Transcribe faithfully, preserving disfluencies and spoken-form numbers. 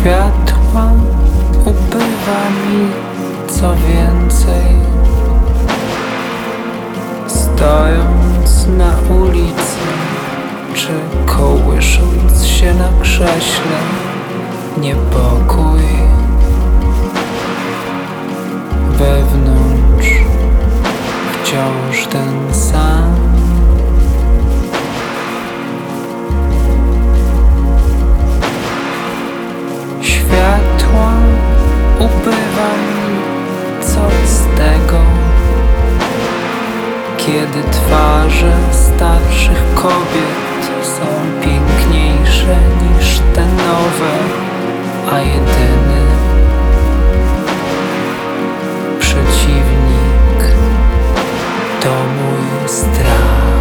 Światła ubywa mi, co więcej, stojąc na ulicy, czy kołysząc się na krześle, niepokój wewnątrz wciąż ten sam. Światła ubywa mi, co z tego, kiedy twarze starszych kobiet są piękniejsze niż te nowe, a jedyny przeciwnik to mój strach.